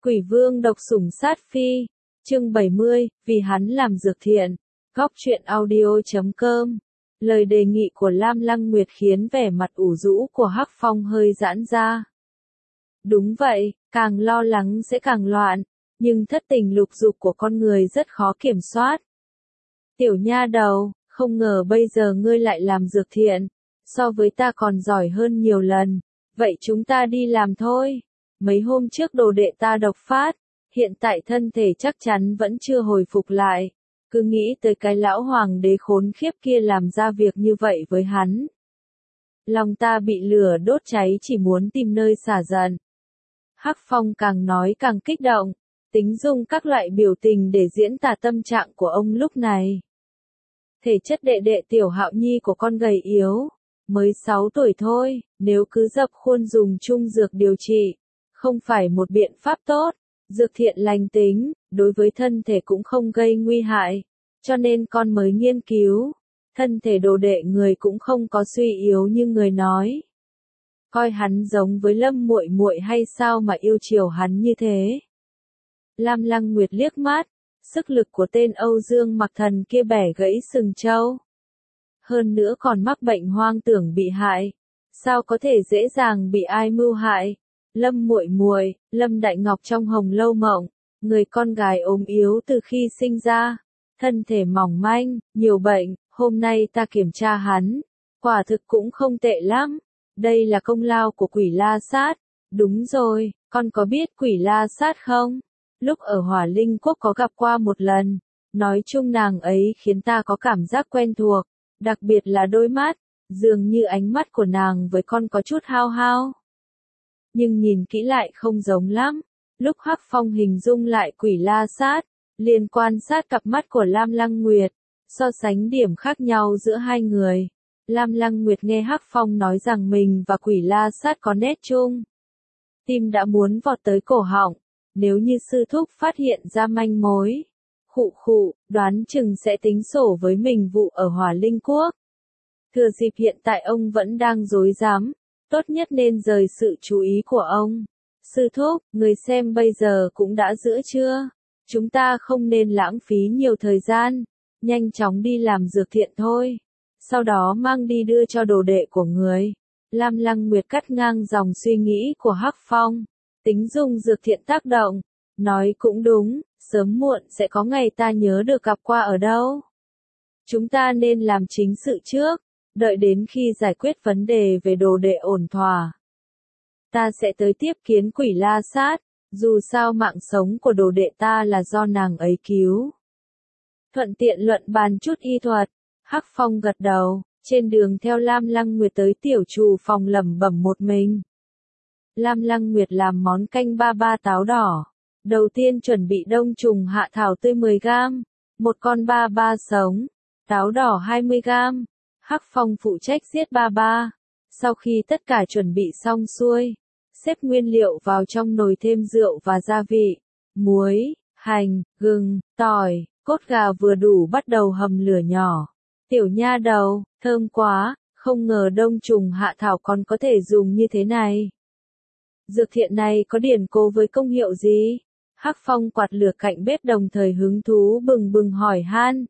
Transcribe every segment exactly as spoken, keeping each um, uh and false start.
Quỷ vương độc sủng sát phi, chương bảy mươi, vì hắn làm dược thiện, góc truyện audio chấm com. Lời đề nghị của Lam Lăng Nguyệt khiến vẻ mặt ủ rũ của Hắc Phong hơi giãn ra. Đúng vậy, càng lo lắng sẽ càng loạn, nhưng thất tình lục dục của con người rất khó kiểm soát. Tiểu nha đầu, không ngờ bây giờ ngươi lại làm dược thiện, so với ta còn giỏi hơn nhiều lần, vậy chúng ta đi làm thôi. Mấy hôm trước đồ đệ ta độc phát, hiện tại thân thể chắc chắn vẫn chưa hồi phục lại, cứ nghĩ tới cái lão hoàng đế khốn khiếp kia làm ra việc như vậy với hắn. Lòng ta bị lửa đốt cháy chỉ muốn tìm nơi xả giận. Hắc Phong càng nói càng kích động, tính dùng các loại biểu tình để diễn tả tâm trạng của ông lúc này. Thể chất đệ đệ Tiểu Hạo Nhi của con gầy yếu, mới sáu tuổi thôi, nếu cứ dập khuôn dùng chung dược điều trị, không phải một biện pháp tốt. Dược thiện lành tính, đối với thân thể cũng không gây nguy hại, cho nên con mới nghiên cứu. Thân thể đồ đệ người cũng không có suy yếu như người nói. Coi hắn giống với Lâm muội muội hay sao mà yêu chiều hắn như thế? Lam Lăng Nguyệt liếc mắt, sức lực của tên Âu Dương Mặc Thần kia bẻ gãy sừng trâu. Hơn nữa còn mắc bệnh hoang tưởng bị hại, sao có thể dễ dàng bị ai mưu hại? Lâm muội muội, Lâm Đại Ngọc trong Hồng Lâu Mộng, người con gái ốm yếu từ khi sinh ra, thân thể mỏng manh, nhiều bệnh, hôm nay ta kiểm tra hắn, quả thực cũng không tệ lắm. Đây là công lao của Quỷ La Sát. Đúng rồi, con có biết Quỷ La Sát không? Lúc ở Hỏa Linh Quốc có gặp qua một lần, nói chung nàng ấy khiến ta có cảm giác quen thuộc, đặc biệt là đôi mắt, dường như ánh mắt của nàng với con có chút hao hao. Nhưng nhìn kỹ lại không giống lắm. Lúc Hắc Phong hình dung lại Quỷ La Sát, liền quan sát cặp mắt của Lam Lăng Nguyệt, so sánh điểm khác nhau giữa hai người. Lam Lăng Nguyệt nghe Hắc Phong nói rằng mình và Quỷ La Sát có nét chung, tim đã muốn vọt tới cổ họng. Nếu như sư thúc phát hiện ra manh mối, khụ khụ, đoán chừng sẽ tính sổ với mình vụ ở Hỏa Linh Quốc. Thừa dịp hiện tại ông vẫn đang rối rắm, tốt nhất nên rời sự chú ý của ông. Sư thúc, người xem bây giờ cũng đã giữa trưa, chúng ta không nên lãng phí nhiều thời gian, nhanh chóng đi làm dược thiện thôi, sau đó mang đi đưa cho đồ đệ của người. Lam Lăng Nguyệt cắt ngang dòng suy nghĩ của Hắc Phong, tính dùng dược thiện tác động, nói cũng đúng, sớm muộn sẽ có ngày ta nhớ được gặp qua ở đâu. Chúng ta nên làm chính sự trước, đợi đến khi giải quyết vấn đề về đồ đệ ổn thỏa, ta sẽ tới tiếp kiến Quỷ La Sát, dù sao mạng sống của đồ đệ ta là do nàng ấy cứu. Thuận tiện luận bàn chút y thuật, Hắc Phong gật đầu, trên đường theo Lam Lăng Nguyệt tới tiểu trù phòng lẩm bẩm một mình. Lam Lăng Nguyệt làm món canh ba ba táo đỏ. Đầu tiên chuẩn bị đông trùng hạ thảo tươi mười gam, một con ba ba sống, táo đỏ hai mươi gam. Hắc Phong phụ trách giết ba ba. Sau khi tất cả chuẩn bị xong xuôi, xếp nguyên liệu vào trong nồi thêm rượu và gia vị, muối, hành, gừng, tỏi, cốt gà vừa đủ bắt đầu hầm lửa nhỏ. Tiểu nha đầu, thơm quá, không ngờ đông trùng hạ thảo còn có thể dùng như thế này. Dược thiện này có điển cố với công hiệu gì? Hắc Phong quạt lửa cạnh bếp đồng thời hứng thú bừng bừng hỏi han.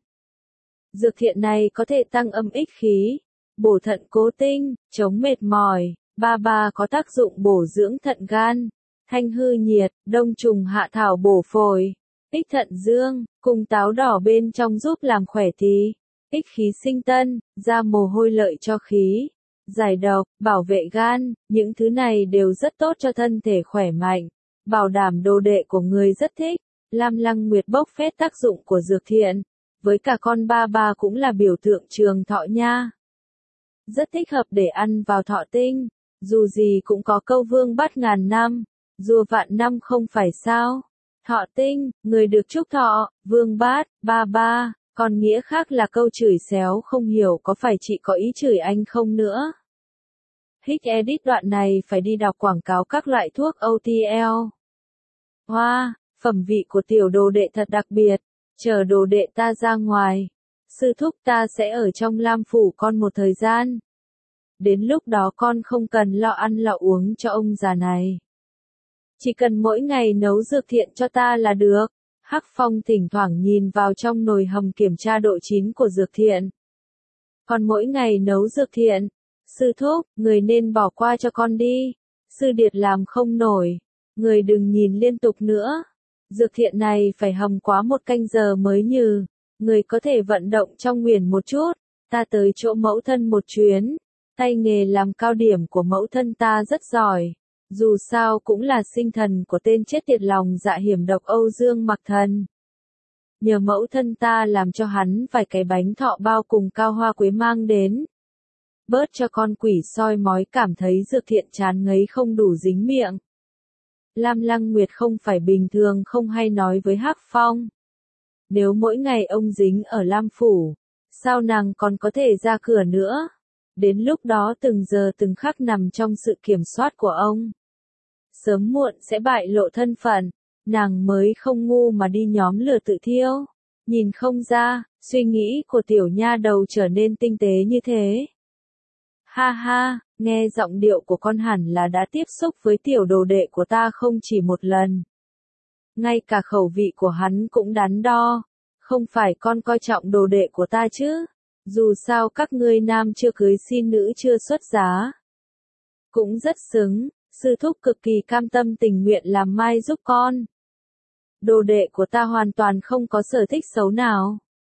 Dược thiện này có thể tăng âm ích khí, bổ thận cố tinh, chống mệt mỏi, ba ba có tác dụng bổ dưỡng thận gan, thanh hư nhiệt, đông trùng hạ thảo bổ phổi, ích thận dương, cùng táo đỏ bên trong giúp làm khỏe thì, ích khí sinh tân, ra mồ hôi lợi cho khí, giải độc, bảo vệ gan, những thứ này đều rất tốt cho thân thể khỏe mạnh, bảo đảm đồ đệ của người rất thích. Lam Lăng Nguyệt bốc phét tác dụng của dược thiện, với cả con ba ba cũng là biểu tượng trường thọ nha. Rất thích hợp để ăn vào thọ tinh, dù gì cũng có câu vương bát ngàn năm, rùa vạn năm không phải sao. Thọ tinh, người được chúc thọ, vương bát, ba ba, còn nghĩa khác là câu chửi xéo không hiểu có phải chị có ý chửi anh không nữa. Hích edit đoạn này phải đi đọc quảng cáo các loại thuốc o tê lờ. Hoa, wow, phẩm vị của tiểu đồ đệ thật đặc biệt, chờ đồ đệ ta ra ngoài. Sư thúc ta sẽ ở trong Lam Phủ con một thời gian. Đến lúc đó con không cần lo ăn lo uống cho ông già này. Chỉ cần mỗi ngày nấu dược thiện cho ta là được. Hắc Phong thỉnh thoảng nhìn vào trong nồi hầm kiểm tra độ chín của dược thiện. Còn mỗi ngày nấu dược thiện. Sư thúc, người nên bỏ qua cho con đi. Sư điệt làm không nổi. Người đừng nhìn liên tục nữa. Dược thiện này phải hầm quá một canh giờ mới nhừ. Người có thể vận động trong nguyền một chút. Ta tới chỗ mẫu thân một chuyến. Tay nghề làm cao điểm của mẫu thân ta rất giỏi. Dù sao cũng là sinh thần của tên chết tiệt lòng dạ hiểm độc Âu Dương Mặc Thần. Nhờ mẫu thân ta làm cho hắn vài cái bánh thọ bao cùng cao hoa quế mang đến. Bớt cho con quỷ soi mói cảm thấy dược thiện chán ngấy không đủ dính miệng. Lam Lăng Nguyệt không phải bình thường không hay nói với Hắc Phong. Nếu mỗi ngày ông dính ở Lam Phủ, sao nàng còn có thể ra cửa nữa? Đến lúc đó từng giờ từng khắc nằm trong sự kiểm soát của ông. Sớm muộn sẽ bại lộ thân phận, nàng mới không ngu mà đi nhóm lửa tự thiêu. Nhìn không ra, suy nghĩ của tiểu nha đầu trở nên tinh tế như thế. Ha ha, nghe giọng điệu của con hẳn là đã tiếp xúc với tiểu đồ đệ của ta không chỉ một lần. Ngay cả khẩu vị của hắn cũng đắn đo. Không phải con coi trọng đồ đệ của ta chứ? Dù sao các ngươi nam chưa cưới xin nữ chưa xuất giá. Cũng rất xứng, sư thúc cực kỳ cam tâm tình nguyện làm mai giúp con. Đồ đệ của ta hoàn toàn không có sở thích xấu nào.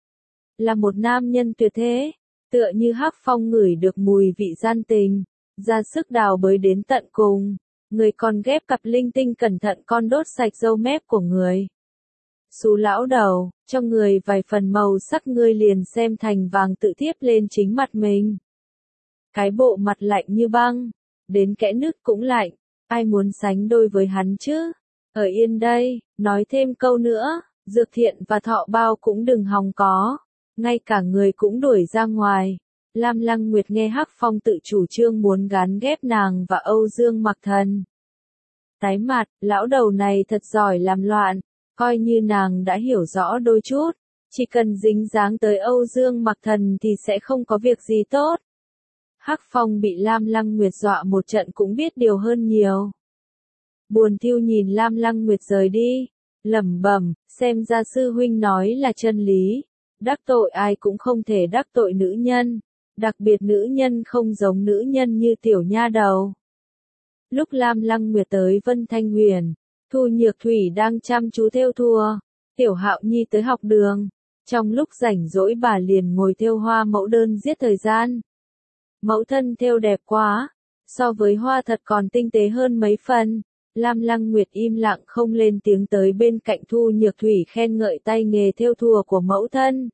Là một nam nhân tuyệt thế, tựa như Hắc Phong ngửi được mùi vị gian tình, ra sức đào bới đến tận cùng. Người còn ghép cặp linh tinh cẩn thận con đốt sạch râu mép của người. Xú lão đầu, cho người vài phần màu sắc ngươi liền xem thành vàng tự thiếp lên chính mặt mình. Cái bộ mặt lạnh như băng, đến kẽ nứt cũng lạnh, ai muốn sánh đôi với hắn chứ? Ở yên đây, nói thêm câu nữa, dược thiện và thọ bao cũng đừng hòng có, ngay cả người cũng đuổi ra ngoài. Lam Lăng Nguyệt nghe Hắc Phong tự chủ trương muốn gán ghép nàng và Âu Dương Mặc Thần. Tái mặt, lão đầu này thật giỏi làm loạn. Coi như nàng đã hiểu rõ đôi chút, chỉ cần dính dáng tới Âu Dương Mặc Thần thì sẽ không có việc gì tốt. Hắc Phong bị Lam Lăng Nguyệt dọa một trận cũng biết điều hơn nhiều. Buồn thiu nhìn Lam Lăng Nguyệt rời đi, lẩm bẩm, xem ra sư huynh nói là chân lý, đắc tội ai cũng không thể đắc tội nữ nhân, đặc biệt nữ nhân không giống nữ nhân như tiểu nha đầu. Lúc Lam Lăng Nguyệt tới Vân Thanh Huyền, Thu Nhược Thủy đang chăm chú thêu thùa, Tiểu Hạo Nhi tới học đường, trong lúc rảnh rỗi bà liền ngồi thêu hoa mẫu đơn giết thời gian. Mẫu thân thêu đẹp quá, so với hoa thật còn tinh tế hơn mấy phần. Lam Lăng Nguyệt im lặng không lên tiếng tới bên cạnh Thu Nhược Thủy khen ngợi tay nghề thêu thùa của mẫu thân.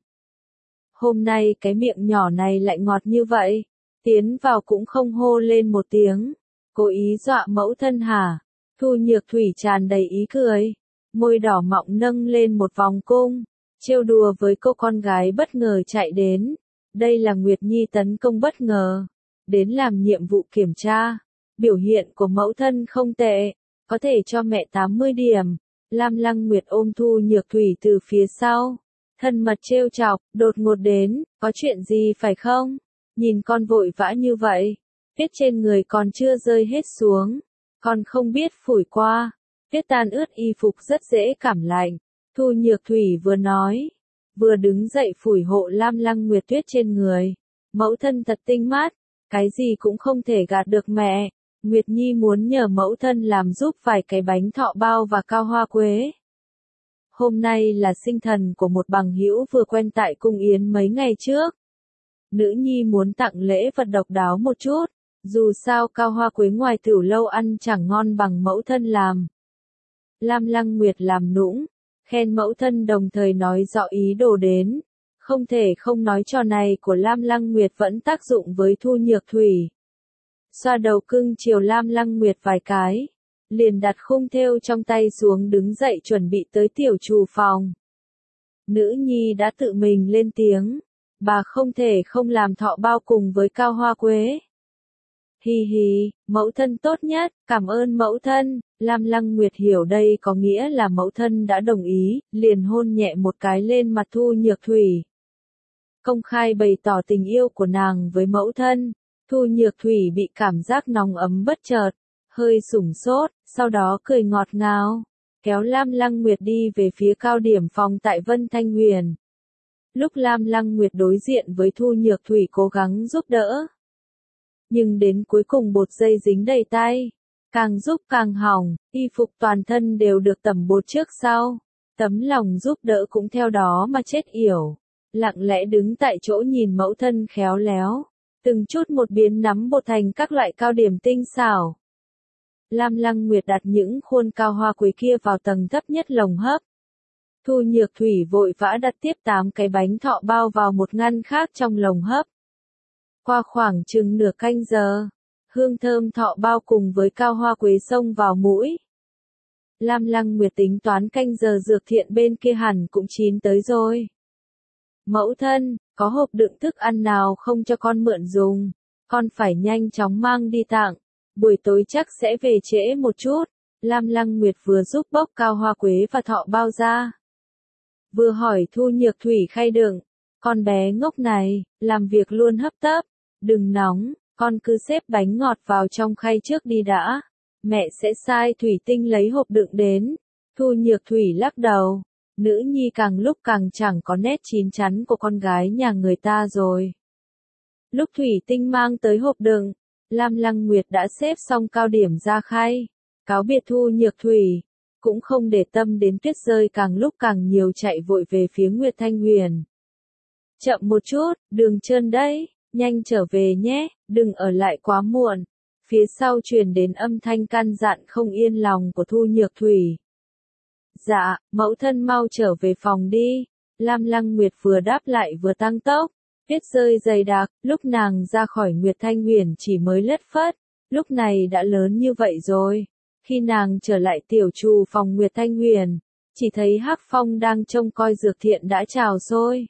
Hôm nay cái miệng nhỏ này lại ngọt như vậy, tiến vào cũng không hô lên một tiếng, cố ý dọa mẫu thân hả? Thu Nhược Thủy tràn đầy ý cười, môi đỏ mọng nâng lên một vòng cung, trêu đùa với cô con gái bất ngờ chạy đến. Đây là Nguyệt Nhi tấn công bất ngờ, đến làm nhiệm vụ kiểm tra. Biểu hiện của mẫu thân không tệ, có thể cho mẹ tám mươi điểm. Lam Lăng Nguyệt ôm Thu Nhược Thủy từ phía sau, thân mật trêu chọc, đột ngột đến, có chuyện gì phải không? Nhìn con vội vã như vậy, tuyết trên người còn chưa rơi hết xuống. Còn không biết phủi qua, tuyết tan ướt y phục rất dễ cảm lạnh. Thu Nhược Thủy vừa nói, vừa đứng dậy phủi hộ Lam Lăng Nguyệt tuyết trên người. Mẫu thân thật tinh mắt, cái gì cũng không thể gạt được mẹ. Nguyệt Nhi muốn nhờ mẫu thân làm giúp vài cái bánh thọ bao và cao hoa quế. Hôm nay là sinh thần của một bằng hữu vừa quen tại cung yến mấy ngày trước. Nữ nhi muốn tặng lễ vật độc đáo một chút. Dù sao cao hoa quế ngoài tiểu lâu ăn chẳng ngon bằng mẫu thân làm. Lam Lăng Nguyệt làm nũng, khen mẫu thân đồng thời nói rõ ý đồ đến. Không thể không nói trò này của Lam Lăng Nguyệt vẫn tác dụng với Thu Nhược Thủy. Xoa đầu cưng chiều Lam Lăng Nguyệt vài cái, liền đặt khung thêu trong tay xuống đứng dậy chuẩn bị tới tiểu trù phòng. Nữ nhi đã tự mình lên tiếng, bà không thể không làm thọ bao cùng với cao hoa quế. Hi hi, mẫu thân tốt nhất, cảm ơn mẫu thân. Lam Lăng Nguyệt hiểu đây có nghĩa là mẫu thân đã đồng ý, liền hôn nhẹ một cái lên mặt Thu Nhược Thủy. Công khai bày tỏ tình yêu của nàng với mẫu thân. Thu Nhược Thủy bị cảm giác nóng ấm bất chợt, hơi sủng sốt, sau đó cười ngọt ngào, kéo Lam Lăng Nguyệt đi về phía cao điểm phòng tại Vân Thanh Huyền. Lúc Lam Lăng Nguyệt đối diện với Thu Nhược Thủy cố gắng giúp đỡ. Nhưng đến cuối cùng bột dây dính đầy tay, càng giúp càng hỏng, y phục toàn thân đều được tẩm bột trước sau. Tấm lòng giúp đỡ cũng theo đó mà chết yểu, lặng lẽ đứng tại chỗ nhìn mẫu thân khéo léo, từng chút một biến nắm bột thành các loại cao điểm tinh xảo. Lam Lăng Nguyệt đặt những khuôn cao hoa quế kia vào tầng thấp nhất lồng hấp. Thu Nhược Thủy vội vã đặt tiếp tám cái bánh thọ bao vào một ngăn khác trong lồng hấp. Qua khoảng chừng nửa canh giờ, hương thơm thọ bao cùng với cao hoa quế xông vào mũi. Lam Lăng Nguyệt tính toán canh giờ dược thiện bên kia hẳn cũng chín tới rồi. Mẫu thân, có hộp đựng thức ăn nào không cho con mượn dùng? Con phải nhanh chóng mang đi tặng. Buổi tối chắc sẽ về trễ một chút. Lam Lăng Nguyệt vừa giúp bốc cao hoa quế và thọ bao ra, vừa hỏi Thu Nhược Thủy khay đựng. Con bé ngốc này, làm việc luôn hấp tấp. Đừng nóng, con cứ xếp bánh ngọt vào trong khay trước đi đã. Mẹ sẽ sai Thủy Tinh lấy hộp đựng đến. Thu Nhược Thủy lắc đầu. Nữ nhi càng lúc càng chẳng có nét chín chắn của con gái nhà người ta rồi. Lúc Thủy Tinh mang tới hộp đựng, Lam Lăng Nguyệt đã xếp xong cao điểm ra khay. Cáo biệt Thu Nhược Thủy, cũng không để tâm đến tuyết rơi càng lúc càng nhiều chạy vội về phía Nguyệt Thanh Huyền. Chậm một chút, đường trơn đấy, nhanh trở về nhé, đừng ở lại quá muộn. Phía sau truyền đến âm thanh căn dặn không yên lòng của Thu Nhược Thủy. Dạ, mẫu thân mau trở về phòng đi. Lam Lăng Nguyệt vừa đáp lại vừa tăng tốc. Tuyết rơi dày đặc, lúc nàng ra khỏi Nguyệt Thanh Huyền chỉ mới lất phất, lúc này đã lớn như vậy rồi. Khi nàng trở lại tiểu trù phòng Nguyệt Thanh Huyền, chỉ thấy Hắc Phong đang trông coi dược thiện đã trào sôi.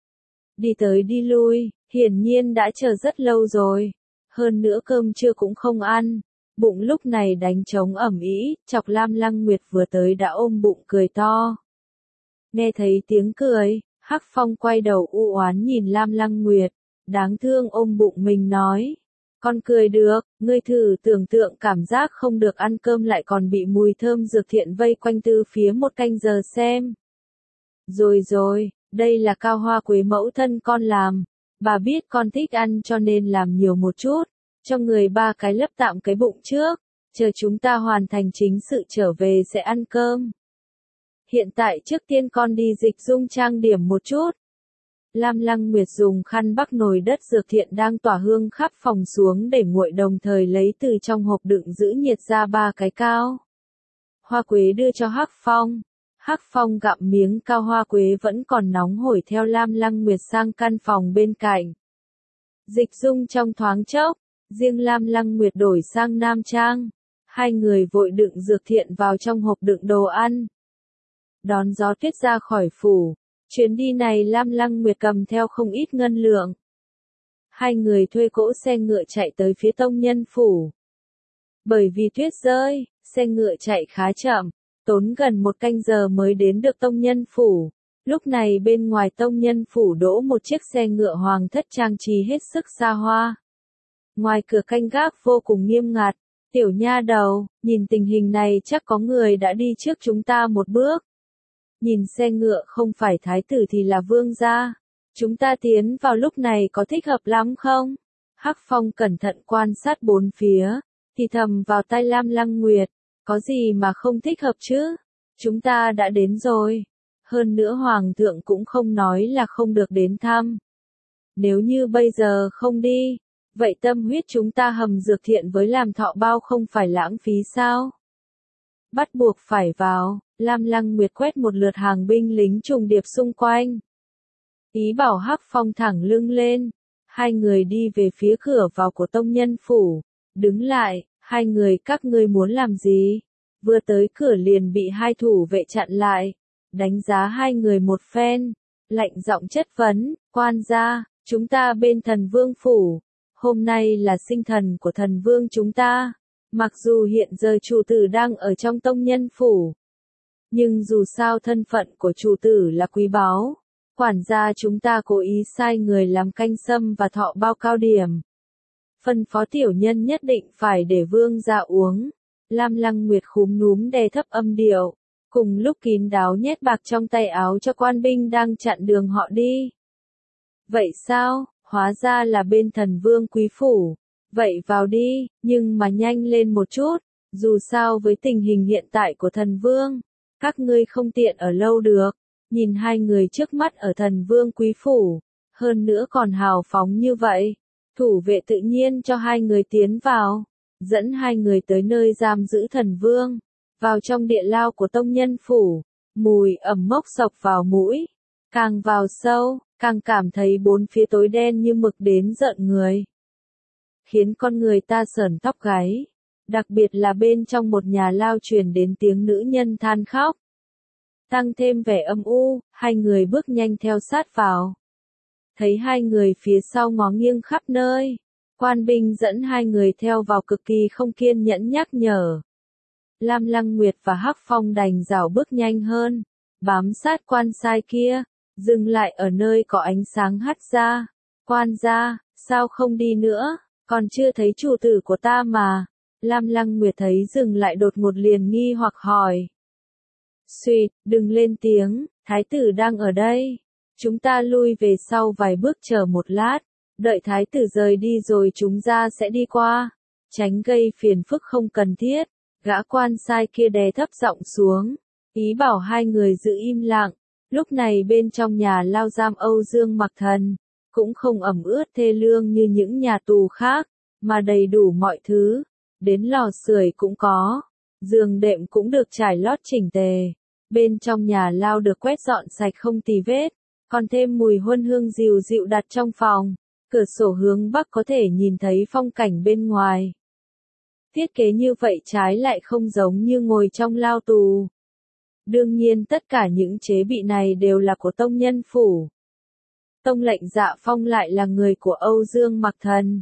Đi tới đi lui, hiển nhiên đã chờ rất lâu rồi. Hơn nữa cơm trưa cũng không ăn, bụng lúc này đánh trống ẩm ĩ, chọc Lam Lăng Nguyệt vừa tới đã ôm bụng cười to. Nghe thấy tiếng cười, Hắc Phong quay đầu u oán nhìn Lam Lăng Nguyệt, đáng thương ôm bụng mình nói. Con cười được, ngươi thử tưởng tượng cảm giác không được ăn cơm lại còn bị mùi thơm dược thiện vây quanh từ phía một canh giờ xem. Rồi rồi, đây là cao hoa quế mẫu thân con làm. Bà biết con thích ăn cho nên làm nhiều một chút, cho người ba cái lấp tạm cái bụng trước, chờ chúng ta hoàn thành chính sự trở về sẽ ăn cơm. Hiện tại trước tiên con đi dịch dung trang điểm một chút. Lam Lăng Nguyệt dùng khăn bắc nồi đất dược thiện đang tỏa hương khắp phòng xuống để nguội, đồng thời lấy từ trong hộp đựng giữ nhiệt ra ba cái cao hoa quế đưa cho Hắc Phong. Hắc Phong gặm miếng cao hoa quế vẫn còn nóng hổi theo Lam Lăng Nguyệt sang căn phòng bên cạnh. Dịch dung trong thoáng chốc, riêng Lam Lăng Nguyệt đổi sang nam trang. Hai người vội đựng dược thiện vào trong hộp đựng đồ ăn. Đón gió tuyết ra khỏi phủ, chuyến đi này Lam Lăng Nguyệt cầm theo không ít ngân lượng. Hai người thuê cỗ xe ngựa chạy tới phía tông nhân phủ. Bởi vì tuyết rơi, xe ngựa chạy khá chậm, tốn gần một canh giờ mới đến được tông nhân phủ. Lúc này bên ngoài tông nhân phủ đỗ một chiếc xe ngựa hoàng thất trang trí hết sức xa hoa. Ngoài cửa canh gác vô cùng nghiêm ngặt. Tiểu nha đầu, nhìn tình hình này chắc có người đã đi trước chúng ta một bước. Nhìn xe ngựa không phải thái tử thì là vương gia. Chúng ta tiến vào lúc này có thích hợp lắm không? Hắc Phong cẩn thận quan sát bốn phía, thì thầm vào tai Lam Lăng Nguyệt. Có gì mà không thích hợp chứ? Chúng ta đã đến rồi. Hơn nữa Hoàng thượng cũng không nói là không được đến thăm. Nếu như bây giờ không đi, vậy tâm huyết chúng ta hầm dược thiện với làm thọ bao không phải lãng phí sao? Bắt buộc phải vào. Lam Lăng Nguyệt quét một lượt hàng binh lính trùng điệp xung quanh. Ý bảo Hắc Phong thẳng lưng lên. Hai người đi về phía cửa vào của tông nhân phủ. Đứng lại, hai người các ngươi muốn làm gì? Vừa tới cửa liền bị hai thủ vệ chặn lại. Đánh giá hai người một phen. Lạnh giọng chất vấn, quan gia, chúng ta bên thần vương phủ. Hôm nay là sinh thần của thần vương chúng ta. Mặc dù hiện giờ chủ tử đang ở trong tông nhân phủ. Nhưng dù sao thân phận của chủ tử là quý báu. Quản gia chúng ta cố ý sai người làm canh sâm và thọ bao cao điểm. Phân phó tiểu nhân nhất định phải để vương gia uống. Lam Lăng Nguyệt khúm núm đè thấp âm điệu, cùng lúc kín đáo nhét bạc trong tay áo cho quan binh đang chặn đường họ đi. Vậy sao, hóa ra là bên thần vương quý phủ, vậy vào đi, nhưng mà nhanh lên một chút, dù sao với tình hình hiện tại của thần vương, các ngươi không tiện ở lâu được. Nhìn hai người trước mắt ở thần vương quý phủ, hơn nữa còn hào phóng như vậy, thủ vệ tự nhiên cho hai người tiến vào, dẫn hai người tới nơi giam giữ thần vương, vào trong địa lao của tông nhân phủ, mùi ẩm mốc sộc vào mũi, càng vào sâu, càng cảm thấy bốn phía tối đen như mực đến rợn người, khiến con người ta sởn tóc gáy, đặc biệt là bên trong một nhà lao truyền đến tiếng nữ nhân than khóc. Tăng thêm vẻ âm u, hai người bước nhanh theo sát vào. Thấy hai người phía sau ngó nghiêng khắp nơi, quan binh dẫn hai người theo vào cực kỳ không kiên nhẫn nhắc nhở. Lam Lăng Nguyệt và Hắc Phong đành rảo bước nhanh hơn, bám sát quan sai kia, dừng lại ở nơi có ánh sáng hắt ra. Quan gia, sao không đi nữa, còn chưa thấy chủ tử của ta mà. Lam Lăng Nguyệt thấy dừng lại đột ngột liền nghi hoặc hỏi. Xuyệt, đừng lên tiếng, thái tử đang ở đây. Chúng ta lui về sau vài bước chờ một lát, đợi thái tử rời đi rồi chúng ta sẽ đi qua, tránh gây phiền phức không cần thiết. Gã quan sai kia đè thấp giọng xuống, ý bảo hai người giữ im lặng. Lúc này bên trong nhà lao giam Âu Dương Mặc Thần, cũng không ẩm ướt thê lương như những nhà tù khác, mà đầy đủ mọi thứ, đến lò sưởi cũng có, giường đệm cũng được trải lót chỉnh tề. Bên trong nhà lao được quét dọn sạch không tì vết, còn thêm mùi huân hương dịu dịu đặt trong phòng. Cửa sổ hướng bắc có thể nhìn thấy phong cảnh bên ngoài. Thiết kế như vậy trái lại không giống như ngồi trong lao tù. Đương nhiên tất cả những chế bị này đều là của tông nhân phủ. Tông lệnh Dạ Phong lại là người của Âu Dương Mặc Thần,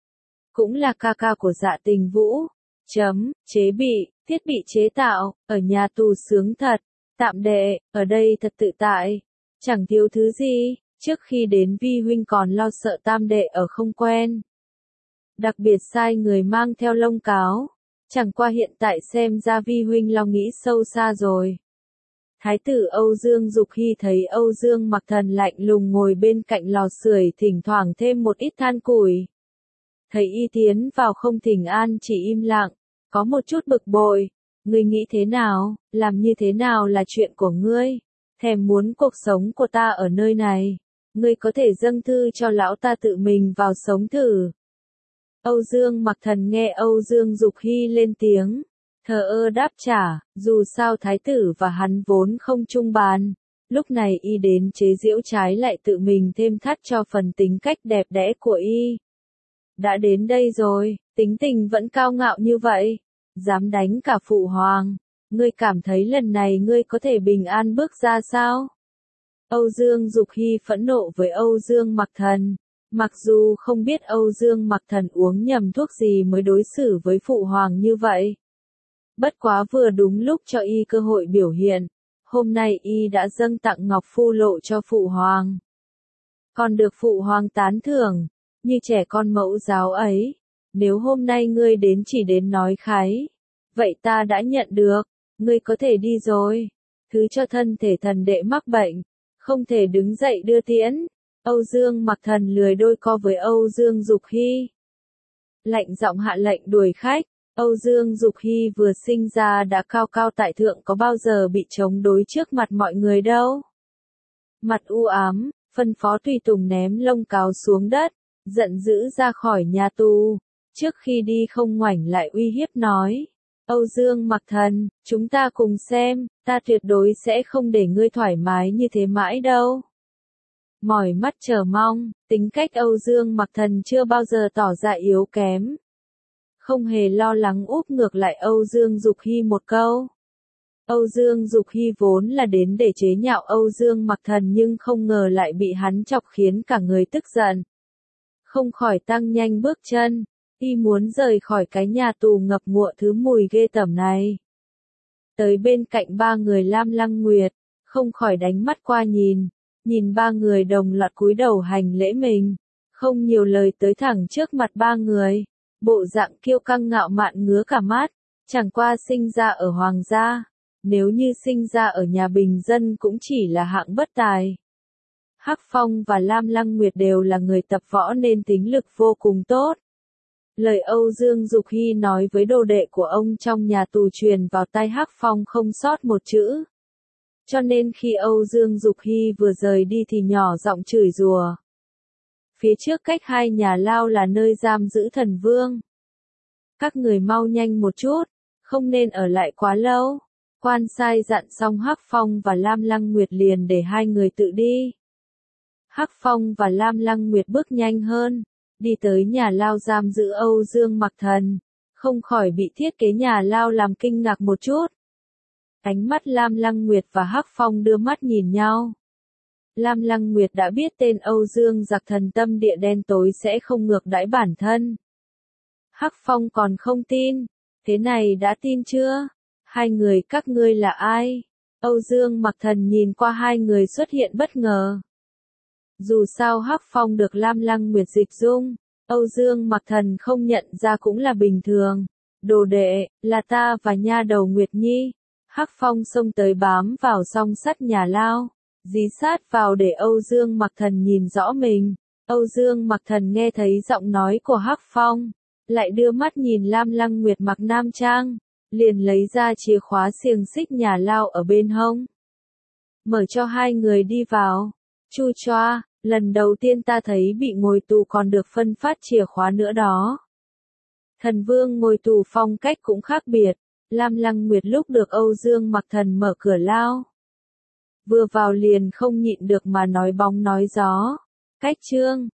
cũng là ca ca của Dạ Tình Vũ. Chấm, chế bị, thiết bị chế tạo, ở nhà tù sướng thật, tạm đệ, ở đây thật tự tại, chẳng thiếu thứ gì, trước khi đến vi huynh còn lo sợ tam đệ ở không quen. Đặc biệt sai người mang theo lông cáo, chẳng qua hiện tại xem ra vi huynh lo nghĩ sâu xa rồi. Thái tử Âu Dương Dục Hy thấy Âu Dương Mặc Thần lạnh lùng ngồi bên cạnh lò sưởi thỉnh thoảng thêm một ít than củi. Thấy y tiến vào không thỉnh an chỉ im lặng, có một chút bực bội. Ngươi nghĩ thế nào, làm như thế nào là chuyện của ngươi, thèm muốn cuộc sống của ta ở nơi này, ngươi có thể dâng thư cho lão ta tự mình vào sống thử. Âu Dương Mặc Thần nghe Âu Dương Dục Hy lên tiếng, thờ ơ đáp trả, dù sao thái tử và hắn vốn không chung bàn, lúc này y đến chế giễu trái lại tự mình thêm thắt cho phần tính cách đẹp đẽ của y. Đã đến đây rồi, tính tình vẫn cao ngạo như vậy, dám đánh cả phụ hoàng, ngươi cảm thấy lần này ngươi có thể bình an bước ra sao? Âu Dương Dục Hy phẫn nộ với Âu Dương Mặc Thần, mặc dù không biết Âu Dương Mặc Thần uống nhầm thuốc gì mới đối xử với phụ hoàng như vậy. Bất quá vừa đúng lúc cho y cơ hội biểu hiện, hôm nay y đã dâng tặng ngọc phu lộ cho phụ hoàng. Còn được phụ hoàng tán thưởng, như trẻ con mẫu giáo ấy, nếu hôm nay ngươi đến chỉ đến nói khái, vậy ta đã nhận được, ngươi có thể đi rồi. Thứ cho thân thể thần đệ mắc bệnh, không thể đứng dậy đưa tiễn. Âu Dương Mặc Thần lười đôi co với Âu Dương Dục Hy, lạnh giọng hạ lệnh đuổi khách. Âu Dương Dục Hy vừa sinh ra đã cao cao tại thượng, có bao giờ bị chống đối trước mặt mọi người đâu. Mặt u ám, phân phó tùy tùng ném lông cáo xuống đất, giận dữ ra khỏi nhà tù. Trước khi đi không ngoảnh lại uy hiếp nói, Âu Dương Mặc Thần, chúng ta cùng xem, ta tuyệt đối sẽ không để ngươi thoải mái như thế mãi đâu. Mỏi mắt chờ mong, tính cách Âu Dương Mặc Thần chưa bao giờ tỏ ra yếu kém. Không hề lo lắng úp ngược lại Âu Dương Dục Hy một câu. Âu Dương Dục Hy vốn là đến để chế nhạo Âu Dương Mặc Thần nhưng không ngờ lại bị hắn chọc khiến cả người tức giận. Không khỏi tăng nhanh bước chân, y muốn rời khỏi cái nhà tù ngập ngụa thứ mùi ghê tởm này. Tới bên cạnh ba người Lam Lăng Nguyệt, không khỏi đánh mắt qua nhìn, nhìn ba người đồng loạt cúi đầu hành lễ mình, không nhiều lời tới thẳng trước mặt ba người. Bộ dạng kiêu căng ngạo mạn ngứa cả mắt, Chẳng qua sinh ra ở hoàng gia, nếu như sinh ra ở nhà bình dân cũng chỉ là hạng bất tài. Hắc Phong và Lam Lăng Nguyệt đều là người tập võ nên tính lực vô cùng tốt. Lời Âu Dương Dục Hy nói với đồ đệ của ông trong nhà tù truyền vào tai Hắc Phong không sót một chữ. Cho nên khi Âu Dương Dục Hy vừa rời đi thì nhỏ giọng chửi rủa. Phía trước cách hai nhà lao là nơi giam giữ thần vương. Các người mau nhanh một chút, không nên ở lại quá lâu. Quan sai dặn xong Hắc Phong và Lam Lăng Nguyệt liền để hai người tự đi. Hắc Phong và Lam Lăng Nguyệt bước nhanh hơn, đi tới nhà lao giam giữ Âu Dương Mặc Thần, không khỏi bị thiết kế nhà lao làm kinh ngạc một chút. Ánh mắt Lam Lăng Nguyệt và Hắc Phong đưa mắt nhìn nhau. Lam Lăng Nguyệt đã biết tên Âu Dương giặc thần tâm địa đen tối sẽ không ngược đãi bản thân. Hắc Phong còn không tin, thế này đã tin chưa? Hai người các ngươi là ai? Âu Dương Mặc Thần nhìn qua hai người xuất hiện bất ngờ. Dù sao Hắc Phong được Lam Lăng Nguyệt dịch dung, Âu Dương Mặc Thần không nhận ra cũng là bình thường. Đồ đệ, là ta và nha đầu Nguyệt Nhi. Hắc Phong xông tới bám vào song sắt nhà lao, dí sát vào để Âu Dương Mặc Thần nhìn rõ mình. Âu Dương Mặc Thần nghe thấy giọng nói của Hắc Phong, lại đưa mắt nhìn Lam Lăng Nguyệt mặc nam trang, liền lấy ra chìa khóa xiềng xích nhà lao ở bên hông. Mở cho hai người đi vào. Chu choa, lần đầu tiên ta thấy bị ngồi tù còn được phân phát chìa khóa nữa đó. Thần vương ngồi tù phong cách cũng khác biệt. Lam Lăng Nguyệt lúc được Âu Dương Mặc Thần mở cửa lao, vừa vào liền không nhịn được mà nói bóng nói gió. Cách trương,